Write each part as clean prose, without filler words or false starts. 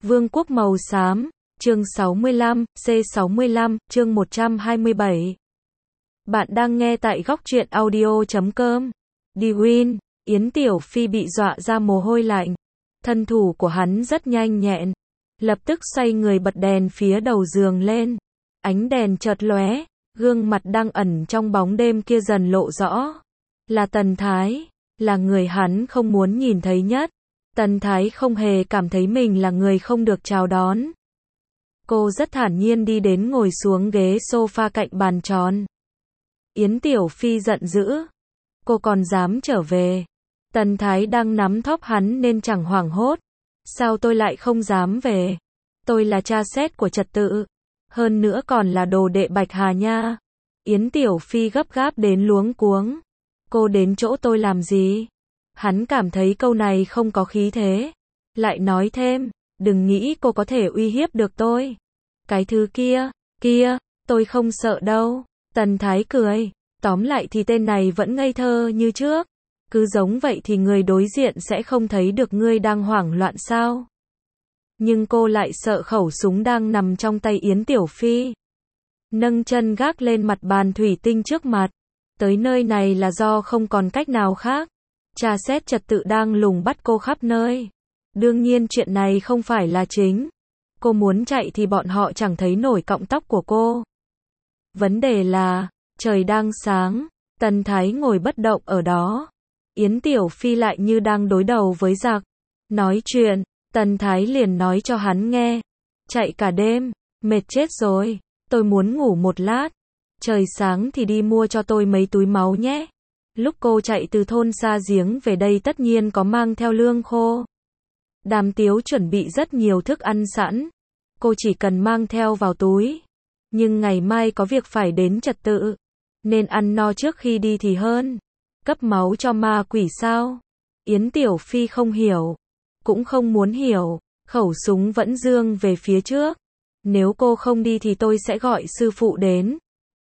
Vương quốc màu xám, chương 65, C65, chương 127. Bạn đang nghe tại góc truyện audio.com. Dwayne, Yến Tiểu Phi bị dọa ra mồ hôi lạnh. Thân thủ của hắn rất nhanh nhẹn. Lập tức xoay người bật đèn phía đầu giường lên. Ánh đèn chợt lóe, gương mặt đang ẩn trong bóng đêm kia dần lộ rõ. Là Tần Thái, là người hắn không muốn nhìn thấy nhất. Tần Thái không hề cảm thấy mình là người không được chào đón. Cô rất thản nhiên đi đến ngồi xuống ghế sofa cạnh bàn tròn. Yến Tiểu Phi giận dữ. Cô còn dám trở về. Tần Thái đang nắm thóp hắn nên chẳng hoảng hốt. Sao tôi lại không dám về? Tôi là cha xét của trật tự. Hơn nữa còn là đồ đệ Bạch Hà nha. Yến Tiểu Phi gấp gáp đến luống cuống. Cô đến chỗ tôi làm gì? Hắn cảm thấy câu này không có khí thế. Lại nói thêm, đừng nghĩ cô có thể uy hiếp được tôi. Cái thứ kia, tôi không sợ đâu. Tần Thái cười. Tóm lại thì tên này vẫn ngây thơ như trước. Cứ giống vậy thì người đối diện sẽ không thấy được ngươi đang hoảng loạn sao? Nhưng cô lại sợ khẩu súng đang nằm trong tay Yến Tiểu Phi. Nâng chân gác lên mặt bàn thủy tinh trước mặt. Tới nơi này là do không còn cách nào khác. Tra xét trật tự đang lùng bắt cô khắp nơi. Đương nhiên chuyện này không phải là chính. Cô muốn chạy thì bọn họ chẳng thấy nổi cọng tóc của cô. Vấn đề là, trời đang sáng, Tần Thái ngồi bất động ở đó. Yến Tiểu Phi lại như đang đối đầu với giặc. Nói chuyện, Tần Thái liền nói cho hắn nghe. Chạy cả đêm, mệt chết rồi, tôi muốn ngủ một lát. Trời sáng thì đi mua cho tôi mấy túi máu nhé. Lúc cô chạy từ thôn Sa Giếng về đây tất nhiên có mang theo lương khô. Đàm Tiếu chuẩn bị rất nhiều thức ăn sẵn. Cô chỉ cần mang theo vào túi. Nhưng ngày mai có việc phải đến trật tự. Nên ăn no trước khi đi thì hơn. Cấp máu cho ma quỷ sao? Yến Tiểu Phi không hiểu. Cũng không muốn hiểu. Khẩu súng vẫn giương về phía trước. Nếu cô không đi thì tôi sẽ gọi sư phụ đến.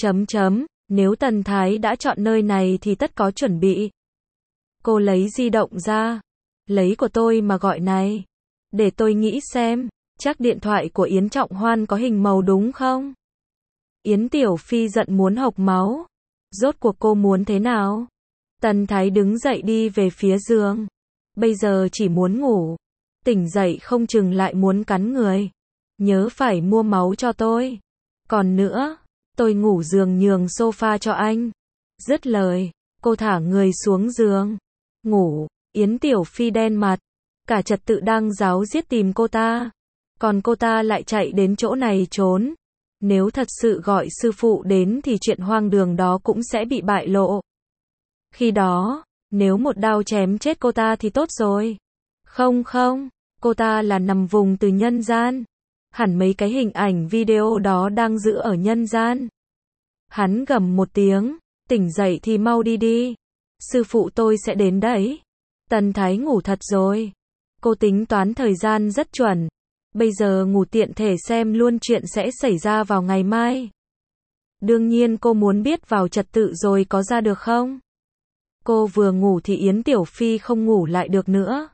Nếu Tần Thái đã chọn nơi này thì tất có chuẩn bị. Cô lấy di động ra. Lấy của tôi mà gọi này. Để tôi nghĩ xem. Chắc điện thoại của Yến Trọng Hoan có hình màu đúng không? Yến Tiểu Phi giận muốn hộc máu. Rốt cuộc cô muốn thế nào? Tần Thái đứng dậy đi về phía giường. Bây giờ chỉ muốn ngủ. Tỉnh dậy không chừng lại muốn cắn người. Nhớ phải mua máu cho tôi. Còn nữa, tôi ngủ giường nhường sofa cho anh. Dứt lời, cô thả người xuống giường. Ngủ, Yến Tiểu Phi đen mặt. Cả trật tự đang ráo riết tìm cô ta. Còn cô ta lại chạy đến chỗ này trốn. Nếu thật sự gọi sư phụ đến thì chuyện hoang đường đó cũng sẽ bị bại lộ. Khi đó, nếu một đao chém chết cô ta thì tốt rồi. Không, cô ta là nằm vùng từ nhân gian. Hẳn mấy cái hình ảnh video đó đang giữ ở nhân gian. Hắn gầm một tiếng, tỉnh dậy thì mau đi đi. Sư phụ tôi sẽ đến đấy. Tần Thái ngủ thật rồi. Cô tính toán thời gian rất chuẩn. Bây giờ ngủ tiện thể xem luôn chuyện sẽ xảy ra vào ngày mai. Đương nhiên cô muốn biết vào trật tự rồi có ra được không? Cô vừa ngủ thì Yến Tiểu Phi không ngủ lại được nữa.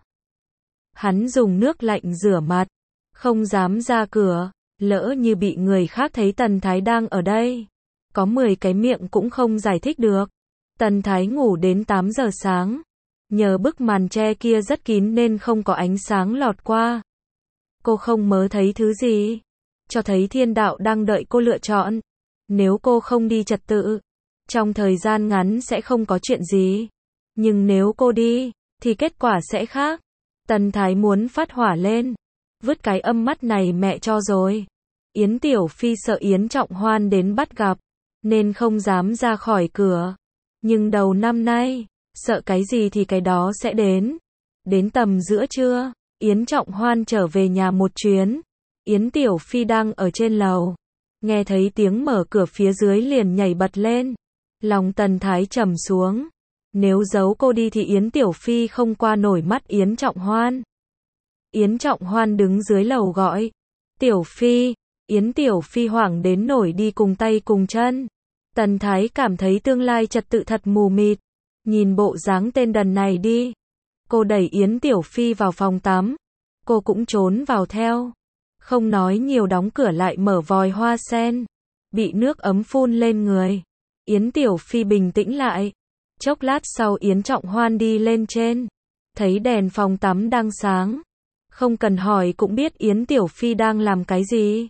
Hắn dùng nước lạnh rửa mặt. Không dám ra cửa. Lỡ như bị người khác thấy Tần Thái đang ở đây. Có 10 cái miệng cũng không giải thích được. Tần Thái ngủ đến 8 giờ sáng. Nhờ bức màn che kia rất kín nên không có ánh sáng lọt qua. Cô không mơ thấy thứ gì. Cho thấy thiên đạo đang đợi cô lựa chọn. Nếu cô không đi trật tự, trong thời gian ngắn sẽ không có chuyện gì. Nhưng nếu cô đi, thì kết quả sẽ khác. Tần Thái muốn phát hỏa lên. Vứt cái âm mắt này mẹ cho rồi. Yến Tiểu Phi sợ Yến Trọng Hoan đến bắt gặp. Nên không dám ra khỏi cửa. Nhưng đầu năm nay, sợ cái gì thì cái đó sẽ đến. Đến tầm giữa trưa, Yến Trọng Hoan trở về nhà một chuyến. Yến Tiểu Phi đang ở trên lầu. Nghe thấy tiếng mở cửa phía dưới liền nhảy bật lên. Lòng Tần Thái trầm xuống. Nếu giấu cô đi thì Yến Tiểu Phi không qua nổi mắt Yến Trọng Hoan. Yến Trọng Hoan đứng dưới lầu gọi. Tiểu Phi. Yến Tiểu Phi hoảng đến nổi đi cùng tay cùng chân. Tần Thái cảm thấy tương lai trật tự thật mù mịt. Nhìn bộ dáng tên đần này đi. Cô đẩy Yến Tiểu Phi vào phòng tắm. cô cũng trốn vào theo. Không nói nhiều đóng cửa lại mở vòi hoa sen. Bị nước ấm phun lên người. Yến Tiểu Phi bình tĩnh lại. Chốc lát sau Yến Trọng Hoan đi lên trên. Thấy đèn phòng tắm đang sáng. Không cần hỏi cũng biết Yến Tiểu Phi đang làm cái gì.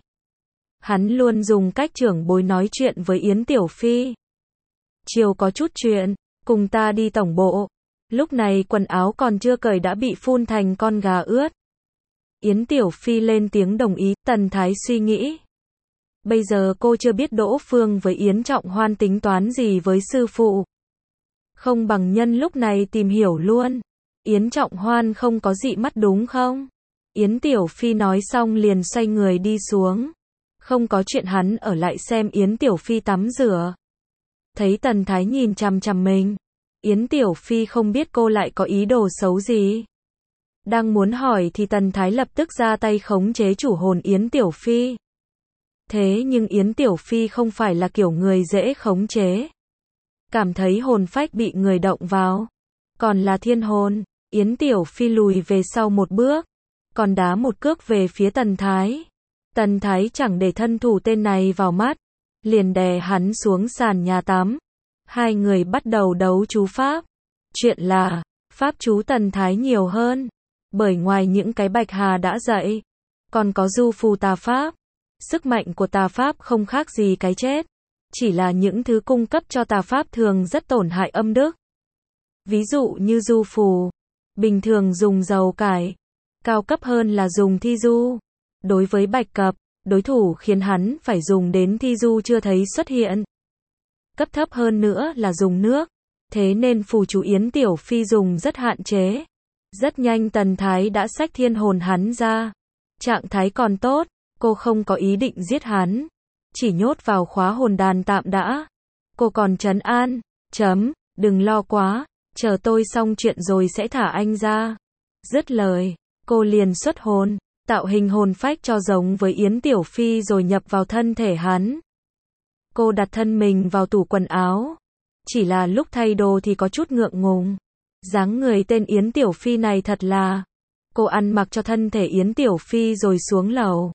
Hắn luôn dùng cách trưởng bối nói chuyện với Yến Tiểu Phi. Chiều có chút chuyện, cùng ta đi tổng bộ. Lúc này quần áo còn chưa cởi đã bị phun thành con gà ướt. Yến Tiểu Phi lên tiếng đồng ý. Tần Thái suy nghĩ. Bây giờ cô chưa biết Đỗ Phương với Yến Trọng Hoan tính toán gì với sư phụ. Không bằng nhân lúc này tìm hiểu luôn. Yến Trọng Hoan không có dị mắt đúng không? Yến Tiểu Phi nói xong liền xoay người đi xuống. Không có chuyện hắn ở lại xem Yến Tiểu Phi tắm rửa. Thấy Tần Thái nhìn chằm chằm mình. Yến Tiểu Phi không biết cô lại có ý đồ xấu gì. Đang muốn hỏi thì Tần Thái lập tức ra tay khống chế chủ hồn Yến Tiểu Phi. Thế nhưng Yến Tiểu Phi không phải là kiểu người dễ khống chế. Cảm thấy hồn phách bị người động vào. Còn là thiên hồn, Yến Tiểu Phi lùi về sau một bước. Còn đá một cước về phía Tần Thái. Tần Thái chẳng để thân thủ tên này vào mắt. Liền đè hắn xuống sàn nhà tắm. Hai người bắt đầu đấu chú pháp. Chuyện là, pháp chú Tần Thái nhiều hơn. Bởi ngoài những cái Bạch Hà đã dạy, còn có du phù tà pháp. Sức mạnh của tà pháp không khác gì cái chết. Chỉ là những thứ cung cấp cho tà pháp thường rất tổn hại âm đức. Ví dụ như du phù. Bình thường dùng dầu cải. Cao cấp hơn là dùng thi du. Đối với Bạch Cập, đối thủ khiến hắn phải dùng đến thi du chưa thấy xuất hiện. Cấp thấp hơn nữa là dùng nước. Thế nên phù chú Yến Tiểu Phi dùng rất hạn chế. Rất nhanh Tần Thái đã xách thiên hồn hắn ra. Trạng thái còn tốt, cô không có ý định giết hắn. Chỉ nhốt vào khóa hồn đàn tạm đã. Cô còn trấn an, đừng lo quá, chờ tôi xong chuyện rồi sẽ thả anh ra. Dứt lời, cô liền xuất hồn, tạo hình hồn phách cho giống với Yến Tiểu Phi rồi nhập vào thân thể hắn. Cô đặt thân mình vào tủ quần áo. Chỉ là lúc thay đồ thì có chút ngượng ngùng. Dáng người tên Yến Tiểu Phi này thật là. Cô ăn mặc cho thân thể Yến Tiểu Phi rồi xuống lầu.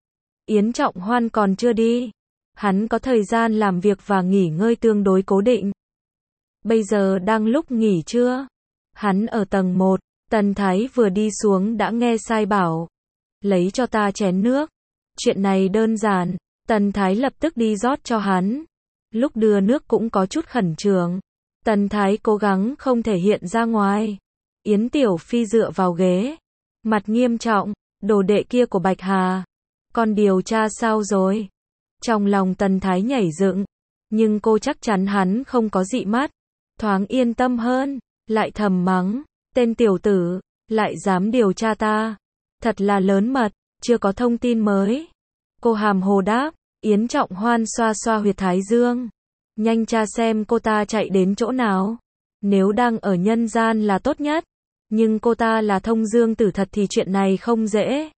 Yến Trọng Hoan còn chưa đi. Hắn có thời gian làm việc và nghỉ ngơi tương đối cố định. Bây giờ đang lúc nghỉ trưa. Hắn ở tầng 1. Tần Thái vừa đi xuống đã nghe sai bảo. Lấy cho ta chén nước. Chuyện này đơn giản. Tần Thái lập tức đi rót cho hắn. Lúc đưa nước cũng có chút khẩn trương. Tần Thái cố gắng không thể hiện ra ngoài. Yến Tiểu Phi dựa vào ghế. Mặt nghiêm trọng. Đồ đệ kia của Bạch Hà. Con điều tra sao rồi? Trong lòng Tần Thái nhảy dựng. Nhưng cô chắc chắn hắn không có dị mắt. Thoáng yên tâm hơn. Lại thầm mắng. Tên tiểu tử. Lại dám điều tra ta. Thật là lớn mật. Chưa có thông tin mới. Cô hàm hồ đáp. Yến Trọng Hoan xoa xoa huyệt thái dương. Nhanh tra xem cô ta chạy đến chỗ nào. Nếu đang ở nhân gian là tốt nhất. Nhưng cô ta là thông dương tử thật thì chuyện này không dễ.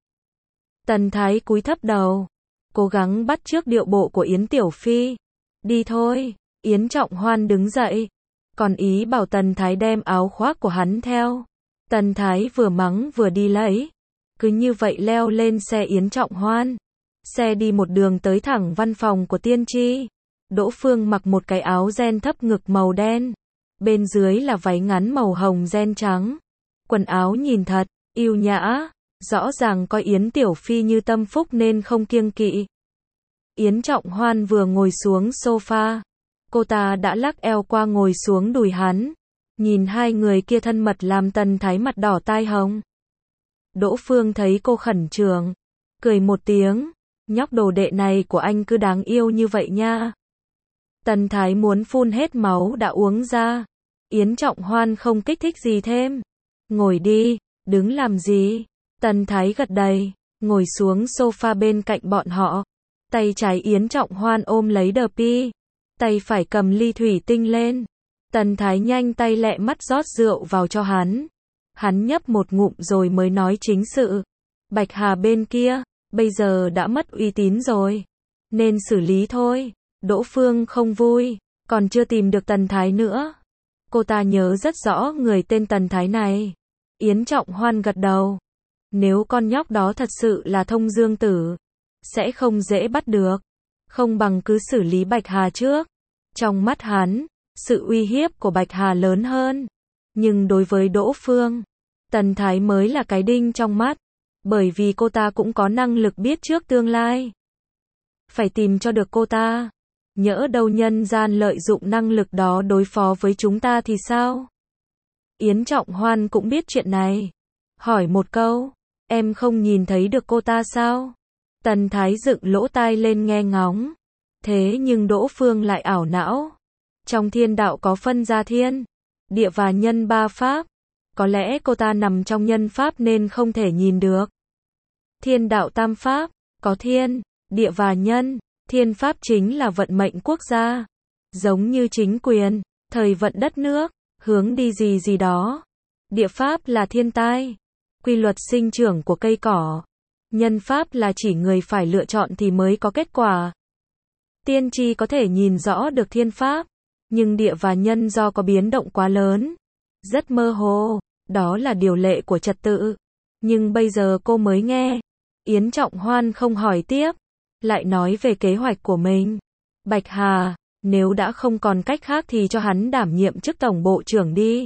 Tần Thái cúi thấp đầu. Cố gắng bắt chước điệu bộ của Yến Tiểu Phi. Đi thôi. Yến Trọng Hoan đứng dậy. Còn ý bảo Tần Thái đem áo khoác của hắn theo. Tần Thái vừa mắng vừa đi lấy. Cứ như vậy leo lên xe Yến Trọng Hoan. Xe đi một đường tới thẳng văn phòng của tiên tri. Đỗ Phương mặc một cái áo ren thấp ngực màu đen. Bên dưới là váy ngắn màu hồng ren trắng. Quần áo nhìn thật yêu nhã. Rõ ràng coi Yến Tiểu Phi như tâm phúc nên không kiêng kỵ. Yến Trọng Hoan vừa ngồi xuống sofa. Cô ta đã lắc eo qua ngồi xuống đùi hắn. Nhìn hai người kia thân mật làm Tần Thái mặt đỏ tai hồng. Đỗ Phương thấy cô khẩn trương. Cười một tiếng. Nhóc đồ đệ này của anh cứ đáng yêu như vậy nha. Tần Thái muốn phun hết máu đã uống ra. Yến Trọng Hoan không kích thích gì thêm. Ngồi đi, đứng làm gì? Tần Thái gật đầy, ngồi xuống sofa bên cạnh bọn họ. Tay trái Yến Trọng Hoan ôm lấy đờ pi. Tay phải cầm ly thủy tinh lên. Tần Thái nhanh tay lẹ mắt rót rượu vào cho hắn. Hắn nhấp một ngụm rồi mới nói chính sự. Bạch Hà bên kia, bây giờ đã mất uy tín rồi. Nên xử lý thôi. Đỗ Phương không vui, còn chưa tìm được Tần Thái nữa. Cô ta nhớ rất rõ người tên Tần Thái này. Yến Trọng Hoan gật đầu. Nếu con nhóc đó thật sự là thông dương tử, sẽ không dễ bắt được. Không bằng cứ xử lý Bạch Hà trước. Trong mắt hắn, sự uy hiếp của Bạch Hà lớn hơn. Nhưng đối với Đỗ Phương, Tần Thái mới là cái đinh trong mắt. Bởi vì cô ta cũng có năng lực biết trước tương lai. Phải tìm cho được cô ta. Nhỡ đâu nhân gian lợi dụng năng lực đó đối phó với chúng ta thì sao? Yến Trọng Hoan cũng biết chuyện này. Hỏi một câu, em không nhìn thấy được cô ta sao? Tần Thái dựng lỗ tai lên nghe ngóng. Thế nhưng Đỗ Phương lại ảo não. Trong thiên đạo có phân ra thiên, địa và nhân ba pháp. Có lẽ cô ta nằm trong nhân pháp nên không thể nhìn được. Thiên đạo tam pháp, có thiên, địa và nhân. Thiên pháp chính là vận mệnh quốc gia. Giống như chính quyền, thời vận đất nước, hướng đi gì gì đó. Địa pháp là thiên tai, quy luật sinh trưởng của cây cỏ. Nhân pháp là chỉ người phải lựa chọn thì mới có kết quả. Tiên tri có thể nhìn rõ được thiên pháp, nhưng địa và nhân do có biến động quá lớn, rất mơ hồ, đó là điều lệ của trật tự. Nhưng bây giờ cô mới nghe. Yến Trọng Hoan không hỏi tiếp, lại nói về kế hoạch của mình. Bạch Hà, nếu đã không còn cách khác thì cho hắn đảm nhiệm chức tổng bộ trưởng đi.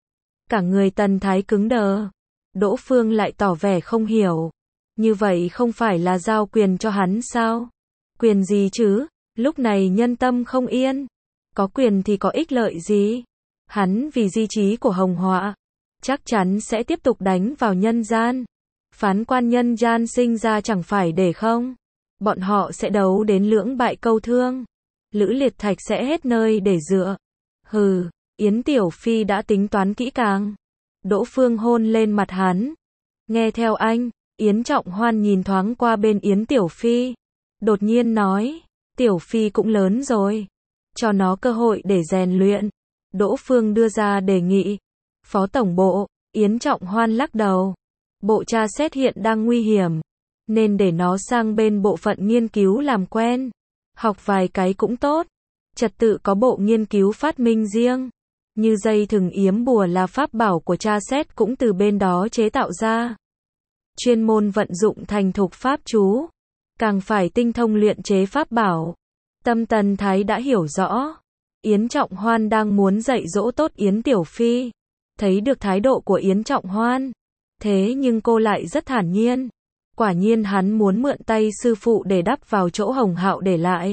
Cả người Tần Thái cứng đờ. Đỗ Phương lại tỏ vẻ không hiểu. Như vậy không phải là giao quyền cho hắn sao? Quyền gì chứ? Lúc này nhân tâm không yên. Có quyền thì có ích lợi gì? Hắn vì di trí của Hồng Họa, chắc chắn sẽ tiếp tục đánh vào nhân gian. Phán quan nhân gian sinh ra chẳng phải để không. Bọn họ sẽ đấu đến lưỡng bại câu thương. Lữ Liệt Thạch sẽ hết nơi để dựa. Hừ, Yến Tiểu Phi đã tính toán kỹ càng. Đỗ Phương hôn lên mặt hắn. Nghe theo anh. Yến Trọng Hoan nhìn thoáng qua bên Yến Tiểu Phi. Đột nhiên nói, Tiểu Phi cũng lớn rồi. Cho nó cơ hội để rèn luyện. Đỗ Phương đưa ra đề nghị. Phó tổng bộ, Yến Trọng Hoan lắc đầu. Bộ tra xét hiện đang nguy hiểm. Nên để nó sang bên bộ phận nghiên cứu làm quen. Học vài cái cũng tốt. Trật tự có bộ nghiên cứu phát minh riêng. Như dây thừng yếm bùa là pháp bảo của tra xét cũng từ bên đó chế tạo ra. Chuyên môn vận dụng thành thục pháp chú. Càng phải tinh thông luyện chế pháp bảo. Tâm Tần Thái đã hiểu rõ. Yến Trọng Hoan đang muốn dạy dỗ tốt Yến Tiểu Phi. Thấy được thái độ của Yến Trọng Hoan. Thế nhưng cô lại rất thản nhiên. Quả nhiên hắn muốn mượn tay sư phụ để đắp vào chỗ Hồng Hạo để lại.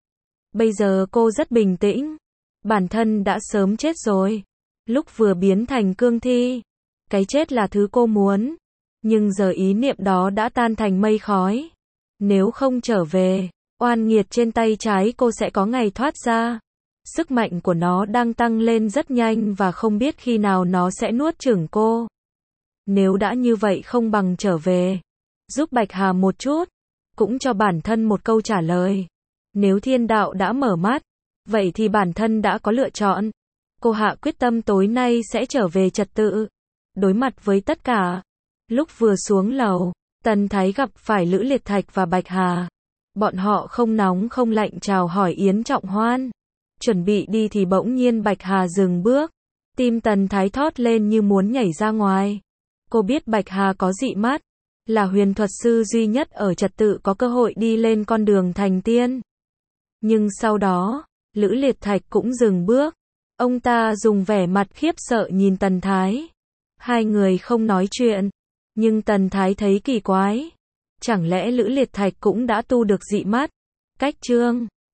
Bây giờ cô rất bình tĩnh. Bản thân đã sớm chết rồi. Lúc vừa biến thành cương thi. Cái chết là thứ cô muốn. Nhưng giờ ý niệm đó đã tan thành mây khói. Nếu không trở về, oan nghiệt trên tay trái cô sẽ có ngày thoát ra. Sức mạnh của nó đang tăng lên rất nhanh và không biết khi nào nó sẽ nuốt chửng cô. Nếu đã như vậy không bằng trở về. Giúp Bạch Hà một chút. Cũng cho bản thân một câu trả lời. Nếu thiên đạo đã mở mắt, vậy thì bản thân đã có lựa chọn. Cô hạ quyết tâm tối nay sẽ trở về trật tự. Đối mặt với tất cả. Lúc vừa xuống lầu, Tần Thái gặp phải Lữ Liệt Thạch và Bạch Hà. Bọn họ không nóng không lạnh chào hỏi Yến Trọng Hoan. Chuẩn bị đi thì bỗng nhiên Bạch Hà dừng bước. Tim Tần Thái thót lên như muốn nhảy ra ngoài. Cô biết Bạch Hà có dị mắt. Là huyền thuật sư duy nhất ở trật tự có cơ hội đi lên con đường thành tiên. Nhưng sau đó, Lữ Liệt Thạch cũng dừng bước. Ông ta dùng vẻ mặt khiếp sợ nhìn Tần Thái. Hai người không nói chuyện. Nhưng Tần Thái thấy kỳ quái. Chẳng lẽ Lữ Liệt Thạch cũng đã tu được dị mắt? Cách chương